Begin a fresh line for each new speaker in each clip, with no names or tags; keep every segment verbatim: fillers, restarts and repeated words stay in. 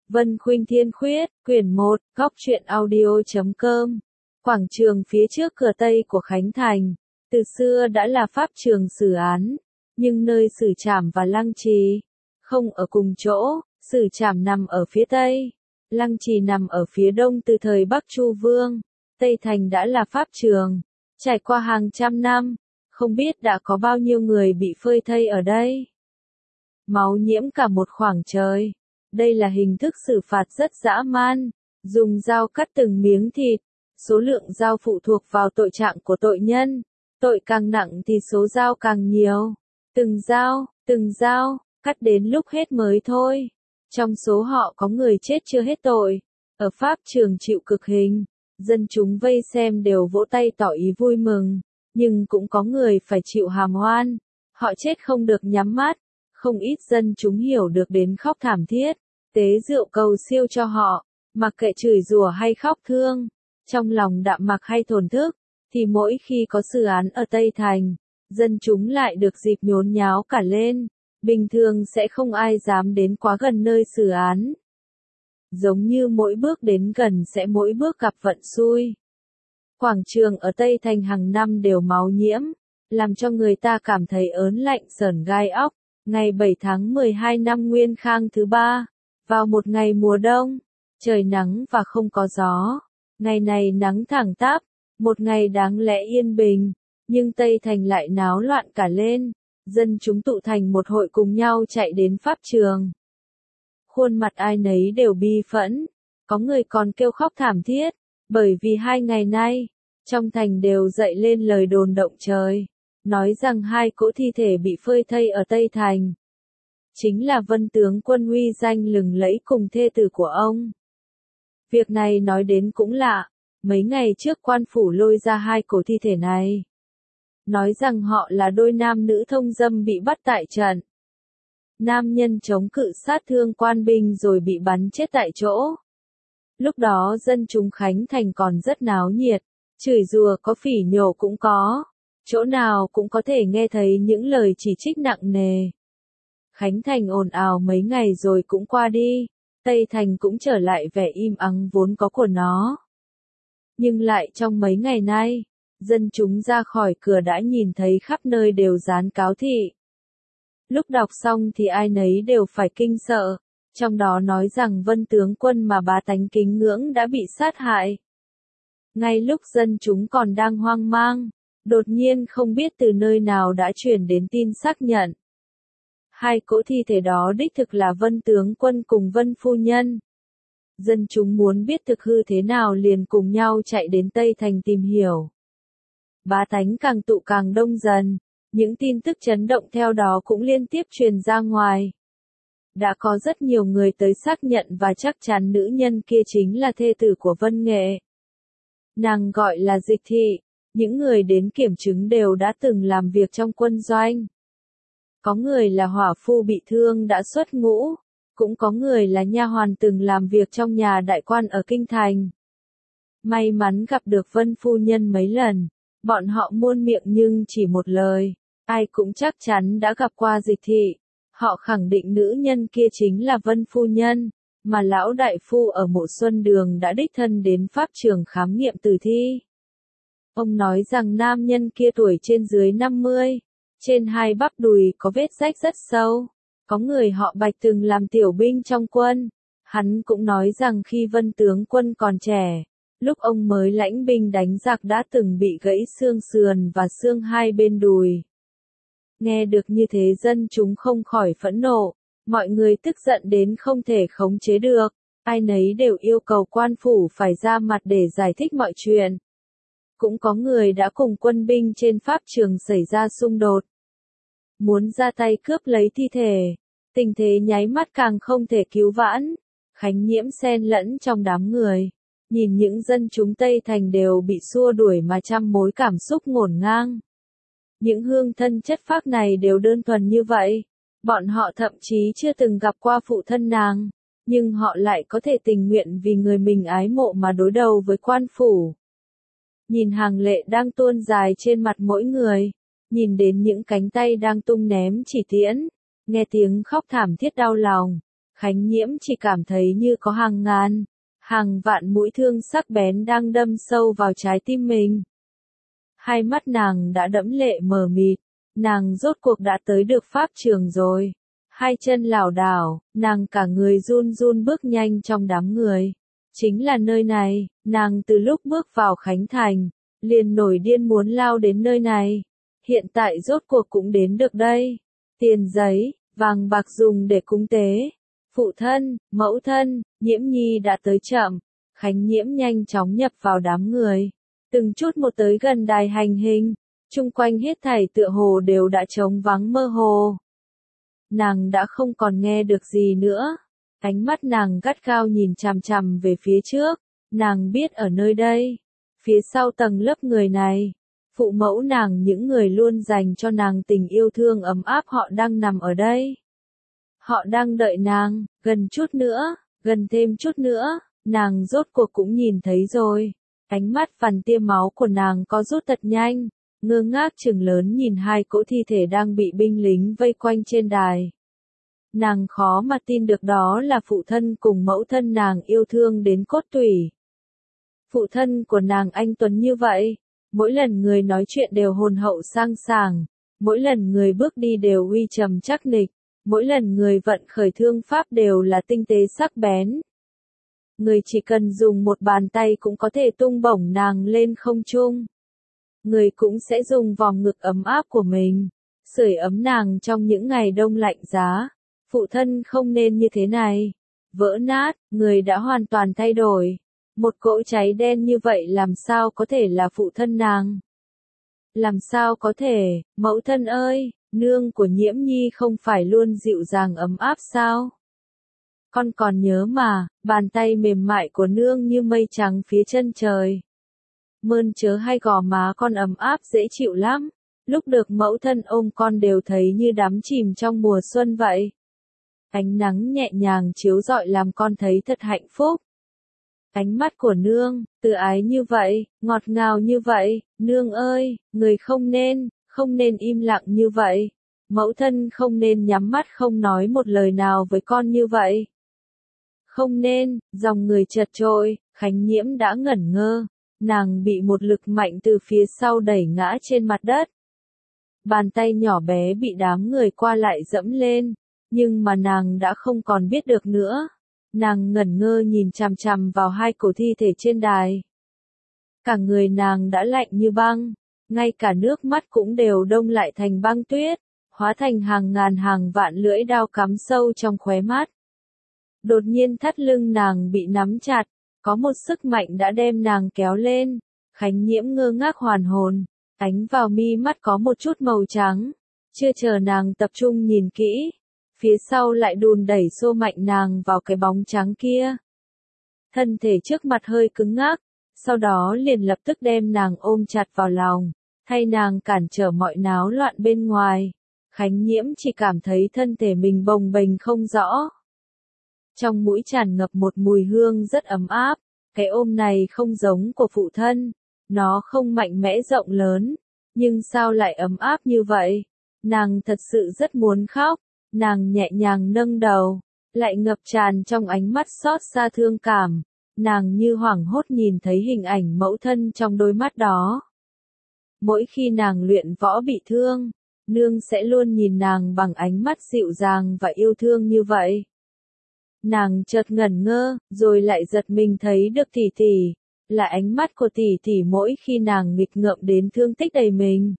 Vân Khuynh Thiên Khuyết, quyển một, góc truyện audio chấm com. Quảng trường phía trước cửa Tây của Khánh Thành, từ xưa đã là pháp trường xử án, nhưng nơi xử trảm và lăng trì không ở cùng chỗ, xử trảm nằm ở phía Tây, lăng trì nằm ở phía Đông từ thời Bắc Chu Vương. Tây Thành đã là pháp trường, trải qua hàng trăm năm, không biết đã có bao nhiêu người bị phơi thây ở đây. Máu nhiễm cả một khoảng trời. Đây là hình thức xử phạt rất dã man, dùng dao cắt từng miếng thịt, số lượng dao phụ thuộc vào tội trạng của tội nhân, tội càng nặng thì số dao càng nhiều. Từng dao, từng dao, cắt đến lúc hết mới thôi. Trong số họ có người chết chưa hết tội, ở pháp trường chịu cực hình, dân chúng vây xem đều vỗ tay tỏ ý vui mừng, nhưng cũng có người phải chịu hàm oan, họ chết không được nhắm mắt. Không ít dân chúng hiểu được đến khóc thảm thiết, tế rượu cầu siêu cho họ, mặc kệ chửi rủa hay khóc thương, trong lòng đạm mặc hay thổn thức, thì mỗi khi có xử án ở Tây Thành, dân chúng lại được dịp nhốn nháo cả lên, bình thường sẽ không ai dám đến quá gần nơi xử án. Giống như mỗi bước đến gần sẽ mỗi bước gặp vận xui. Quảng trường ở Tây Thành hàng năm đều máu nhiễm, làm cho người ta cảm thấy ớn lạnh sởn gai óc. Ngày bảy tháng mười hai năm Nguyên Khang thứ ba, vào một ngày mùa đông, trời nắng và không có gió. Ngày này nắng thẳng tắp, một ngày đáng lẽ yên bình, nhưng Tây Thành lại náo loạn cả lên, dân chúng tụ thành một hội cùng nhau chạy đến pháp trường. Khuôn mặt ai nấy đều bi phẫn, có người còn kêu khóc thảm thiết, bởi vì hai ngày nay, trong thành đều dậy lên lời đồn động trời. Nói rằng hai cỗ thi thể bị phơi thây ở Tây Thành chính là Vân tướng quân uy danh lừng lẫy cùng thê tử của ông. Việc này nói đến cũng lạ, mấy ngày trước quan phủ lôi ra hai cỗ thi thể này, nói rằng họ là đôi nam nữ thông dâm bị bắt tại trận. Nam nhân chống cự sát thương quan binh rồi bị bắn chết tại chỗ. Lúc đó dân chúng Khánh Thành còn rất náo nhiệt, chửi rủa có phỉ nhổ cũng có. Chỗ nào cũng có thể nghe thấy những lời chỉ trích nặng nề. Khánh Thành ồn ào mấy ngày rồi cũng qua đi, Tây Thành cũng trở lại vẻ im ắng vốn có của nó. Nhưng lại trong mấy ngày nay, dân chúng ra khỏi cửa đã nhìn thấy khắp nơi đều dán cáo thị. Lúc đọc xong thì ai nấy đều phải kinh sợ, trong đó nói rằng Vân tướng quân mà bá tánh kính ngưỡng đã bị sát hại. Ngay lúc dân chúng còn đang hoang mang, đột nhiên không biết từ nơi nào đã truyền đến tin xác nhận. Hai cỗ thi thể đó đích thực là Vân tướng quân cùng Vân phu nhân. Dân chúng muốn biết thực hư thế nào liền cùng nhau chạy đến Tây Thành tìm hiểu. Bá tánh càng tụ càng đông dần, những tin tức chấn động theo đó cũng liên tiếp truyền ra ngoài. Đã có rất nhiều người tới xác nhận và chắc chắn nữ nhân kia chính là thê tử của Vân Nghệ. Nàng gọi là Dịch Thị. Những người đến kiểm chứng đều đã từng làm việc trong quân doanh. Có người là hỏa phu bị thương đã xuất ngũ, cũng có người là nha hoàn từng làm việc trong nhà đại quan ở Kinh Thành. May mắn gặp được Vân phu nhân mấy lần, bọn họ muôn miệng nhưng chỉ một lời, ai cũng chắc chắn đã gặp qua Dịch Thị. Họ khẳng định nữ nhân kia chính là Vân phu nhân, mà lão đại phu ở Mộ Xuân Đường đã đích thân đến pháp trường khám nghiệm tử thi. Ông nói rằng nam nhân kia tuổi trên dưới năm mươi, trên hai bắp đùi có vết rách rất sâu. Có người họ Bạch từng làm tiểu binh trong quân. Hắn cũng nói rằng khi Vân tướng quân còn trẻ, lúc ông mới lãnh binh đánh giặc đã từng bị gãy xương sườn và xương hai bên đùi. Nghe được như thế dân chúng không khỏi phẫn nộ, mọi người tức giận đến không thể khống chế được, ai nấy đều yêu cầu quan phủ phải ra mặt để giải thích mọi chuyện. Cũng có người đã cùng quân binh trên pháp trường xảy ra xung đột, muốn ra tay cướp lấy thi thể, tình thế nháy mắt càng không thể cứu vãn. Khánh Nhiễm xen lẫn trong đám người, nhìn những dân chúng Tây Thành đều bị xua đuổi mà trăm mối cảm xúc ngổn ngang. Những hương thân chất phác này đều đơn thuần như vậy, bọn họ thậm chí chưa từng gặp qua phụ thân nàng, nhưng họ lại có thể tình nguyện vì người mình ái mộ mà đối đầu với quan phủ. Nhìn hàng lệ đang tuôn dài trên mặt mỗi người, nhìn đến những cánh tay đang tung ném chỉ tiễn, nghe tiếng khóc thảm thiết đau lòng, Khánh Nhiễm chỉ cảm thấy như có hàng ngàn, hàng vạn mũi thương sắc bén đang đâm sâu vào trái tim mình. Hai mắt nàng đã đẫm lệ mờ mịt, nàng rốt cuộc đã tới được pháp trường rồi. Hai chân lảo đảo, nàng cả người run run bước nhanh trong đám người. Chính là nơi này, nàng từ lúc bước vào Khánh Thành, liền nổi điên muốn lao đến nơi này. Hiện tại rốt cuộc cũng đến được đây. Tiền giấy, vàng bạc dùng để cúng tế. Phụ thân, mẫu thân, Nhiễm Nhi đã tới chậm. Khánh Nhiễm nhanh chóng nhập vào đám người. Từng chút một tới gần đài hành hình. Chung quanh hết thảy tựa hồ đều đã trống vắng mơ hồ. Nàng đã không còn nghe được gì nữa. Ánh mắt nàng gắt gao nhìn chằm chằm về phía trước. Nàng biết ở nơi đây, phía sau tầng lớp người này, phụ mẫu nàng những người luôn dành cho nàng tình yêu thương ấm áp họ đang nằm ở đây. Họ đang đợi nàng, gần chút nữa, gần thêm chút nữa, nàng rốt cuộc cũng nhìn thấy rồi. Ánh mắt vằn tia máu của nàng có rút thật nhanh, ngơ ngác trừng lớn nhìn hai cỗ thi thể đang bị binh lính vây quanh trên đài. Nàng khó mà tin được đó là phụ thân cùng mẫu thân nàng yêu thương đến cốt tủy. Phụ thân của nàng anh tuấn như vậy, mỗi lần người nói chuyện đều hồn hậu sang sảng, mỗi lần người bước đi đều uy trầm chắc nịch, mỗi lần người vận khởi thương pháp đều là tinh tế sắc bén. Người chỉ cần dùng một bàn tay cũng có thể tung bổng nàng lên không trung. Người cũng sẽ dùng vòng ngực ấm áp của mình, sưởi ấm nàng trong những ngày đông lạnh giá. Phụ thân không nên như thế này. Vỡ nát, người đã hoàn toàn thay đổi. Một cỗ cháy đen như vậy làm sao có thể là phụ thân nàng? Làm sao có thể, mẫu thân ơi, nương của Nhiễm Nhi không phải luôn dịu dàng ấm áp sao? Con còn nhớ mà, bàn tay mềm mại của nương như mây trắng phía chân trời. Mơn trớ hay gò má con ấm áp dễ chịu lắm. Lúc được mẫu thân ôm con đều thấy như đắm chìm trong mùa xuân vậy. Ánh nắng nhẹ nhàng chiếu rọi làm con thấy thật hạnh phúc. Ánh mắt của nương, từ ái như vậy, ngọt ngào như vậy, nương ơi, người không nên, không nên im lặng như vậy. Mẫu thân không nên nhắm mắt không nói một lời nào với con như vậy. Không nên, dòng người chật trội, Khánh Nhiễm đã ngẩn ngơ, nàng bị một lực mạnh từ phía sau đẩy ngã trên mặt đất. Bàn tay nhỏ bé bị đám người qua lại dẫm lên. Nhưng mà nàng đã không còn biết được nữa. Nàng ngẩn ngơ nhìn chằm chằm vào hai cổ thi thể trên đài. Cả người nàng đã lạnh như băng, ngay cả nước mắt cũng đều đông lại thành băng tuyết, hóa thành hàng ngàn hàng vạn lưỡi đao cắm sâu trong khóe mắt. Đột nhiên thắt lưng nàng bị nắm chặt, có một sức mạnh đã đem nàng kéo lên. Khánh Nhiễm ngơ ngác hoàn hồn, ánh vào mi mắt có một chút màu trắng. Chưa chờ nàng tập trung nhìn kỹ, phía sau lại đùn đẩy xô mạnh nàng vào cái bóng trắng kia. Thân thể trước mặt hơi cứng ngắc, sau đó liền lập tức đem nàng ôm chặt vào lòng, thay nàng cản trở mọi náo loạn bên ngoài. Khánh Nhiễm chỉ cảm thấy thân thể mình bồng bềnh không rõ. Trong mũi tràn ngập một mùi hương rất ấm áp, cái ôm này không giống của phụ thân, nó không mạnh mẽ rộng lớn, nhưng sao lại ấm áp như vậy? Nàng thật sự rất muốn khóc. Nàng nhẹ nhàng nâng đầu, lại ngập tràn trong ánh mắt xót xa thương cảm. Nàng như hoảng hốt nhìn thấy hình ảnh mẫu thân trong đôi mắt đó. Mỗi khi nàng luyện võ bị thương, nương sẽ luôn nhìn nàng bằng ánh mắt dịu dàng và yêu thương như vậy. Nàng chợt ngẩn ngơ, rồi lại giật mình thấy được tỷ tỷ, là ánh mắt của tỷ tỷ mỗi khi nàng nghịch ngợm đến thương tích đầy mình.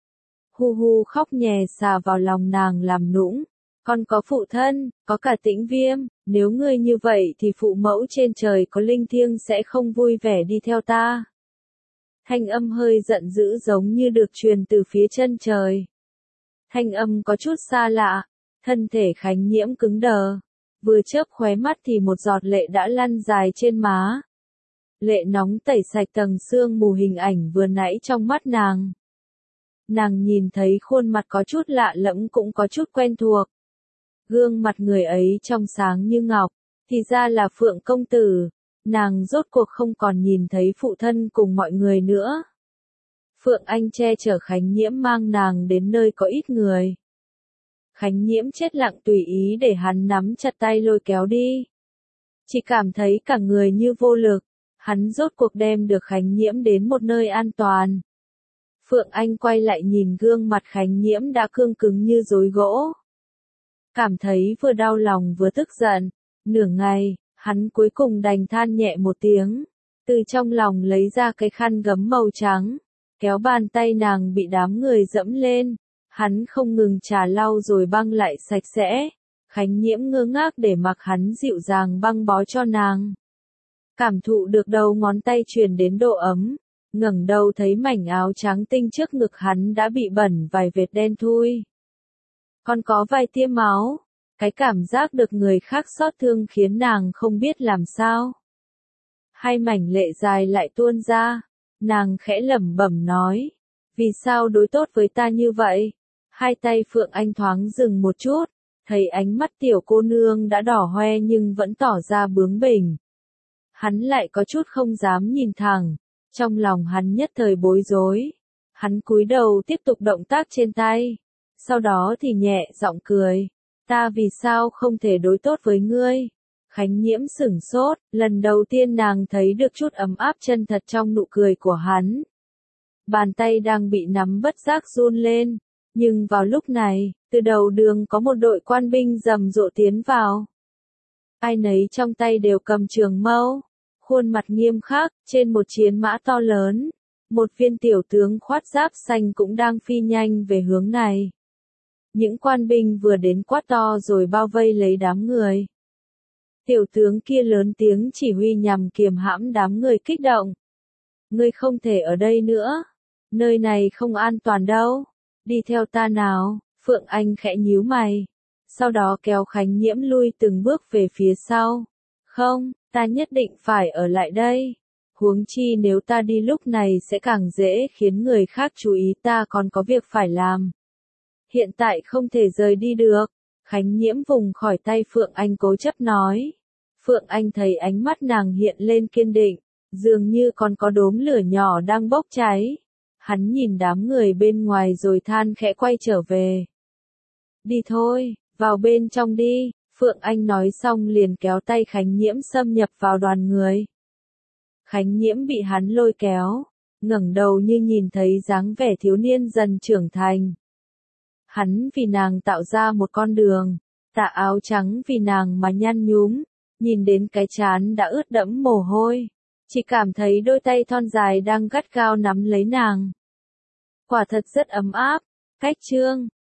Hu hu khóc nhè xà vào lòng nàng làm nũng. Con có phụ thân, có cả Tĩnh Viêm, nếu ngươi như vậy thì phụ mẫu trên trời có linh thiêng sẽ không vui vẻ đi theo ta. Thanh âm hơi giận dữ giống như được truyền từ phía chân trời. Thanh âm có chút xa lạ, thân thể Khánh Nhiễm cứng đờ. Vừa chớp khóe mắt thì một giọt lệ đã lăn dài trên má. Lệ nóng tẩy sạch tầng sương mù hình ảnh vừa nãy trong mắt nàng. Nàng nhìn thấy khuôn mặt có chút lạ lẫm cũng có chút quen thuộc. Gương mặt người ấy trong sáng như ngọc, thì ra là Phượng công tử. Nàng rốt cuộc không còn nhìn thấy phụ thân cùng mọi người nữa. Phượng Anh che chở Khánh Nhiễm mang nàng đến nơi có ít người. Khánh Nhiễm chết lặng tùy ý để hắn nắm chặt tay lôi kéo đi. Chỉ cảm thấy cả người như vô lực, hắn rốt cuộc đem được Khánh Nhiễm đến một nơi an toàn. Phượng Anh quay lại nhìn gương mặt Khánh Nhiễm đã cương cứng như dối gỗ. Cảm thấy vừa đau lòng vừa tức giận, nửa ngày, hắn cuối cùng đành than nhẹ một tiếng, từ trong lòng lấy ra cái khăn gấm màu trắng, kéo bàn tay nàng bị đám người dẫm lên, hắn không ngừng trà lau rồi băng lại sạch sẽ. Khánh Nhiễm ngơ ngác để mặc hắn dịu dàng băng bó cho nàng. Cảm thụ được đầu ngón tay truyền đến độ ấm, ngẩng đầu thấy mảnh áo trắng tinh trước ngực hắn đã bị bẩn vài vệt đen thui. Còn có vài tia máu, cái cảm giác được người khác xót thương khiến nàng không biết làm sao. Hai mảnh lệ dài lại tuôn ra, nàng khẽ lẩm bẩm nói, vì sao đối tốt với ta như vậy? Hai tay Phượng Anh thoáng dừng một chút, thấy ánh mắt tiểu cô nương đã đỏ hoe nhưng vẫn tỏ ra bướng bỉnh. Hắn lại có chút không dám nhìn thẳng, trong lòng hắn nhất thời bối rối. Hắn cúi đầu tiếp tục động tác trên tay, sau đó thì nhẹ giọng cười, ta vì sao không thể đối tốt với ngươi? Khánh Nhiễm sửng sốt, lần đầu tiên nàng thấy được chút ấm áp chân thật trong nụ cười của hắn. Bàn tay đang bị nắm bất giác run lên, nhưng vào lúc này, từ đầu đường có một đội quan binh rầm rộ tiến vào. Ai nấy trong tay đều cầm trường mâu, khuôn mặt nghiêm khắc, trên một chiến mã to lớn. Một viên tiểu tướng khoác giáp xanh cũng đang phi nhanh về hướng này. Những quan binh vừa đến quát to rồi bao vây lấy đám người. Tiểu tướng kia lớn tiếng chỉ huy nhằm kiềm hãm đám người kích động. Ngươi không thể ở đây nữa. Nơi này không an toàn đâu. Đi theo ta nào. Phượng Anh khẽ nhíu mày. Sau đó kéo Khánh Nhiễm lui từng bước về phía sau. Không, ta nhất định phải ở lại đây. Huống chi nếu ta đi lúc này sẽ càng dễ khiến người khác chú ý ta còn có việc phải làm. Hiện tại không thể rời đi được. Khánh Nhiễm vùng khỏi tay Phượng Anh cố chấp nói. Phượng Anh thấy ánh mắt nàng hiện lên kiên định, dường như còn có đốm lửa nhỏ đang bốc cháy. Hắn nhìn đám người bên ngoài rồi than khẽ quay trở về. Đi thôi, vào bên trong đi. Phượng Anh nói xong liền kéo tay Khánh Nhiễm xâm nhập vào đoàn người. Khánh Nhiễm bị hắn lôi kéo, ngẩng đầu như nhìn thấy dáng vẻ thiếu niên dần trưởng thành. Hắn vì nàng tạo ra một con đường, tà áo trắng vì nàng mà nhăn nhúm, nhìn đến cái trán đã ướt đẫm mồ hôi, chỉ cảm thấy đôi tay thon dài đang gắt gao nắm lấy nàng. Quả thật rất ấm áp. Cách chương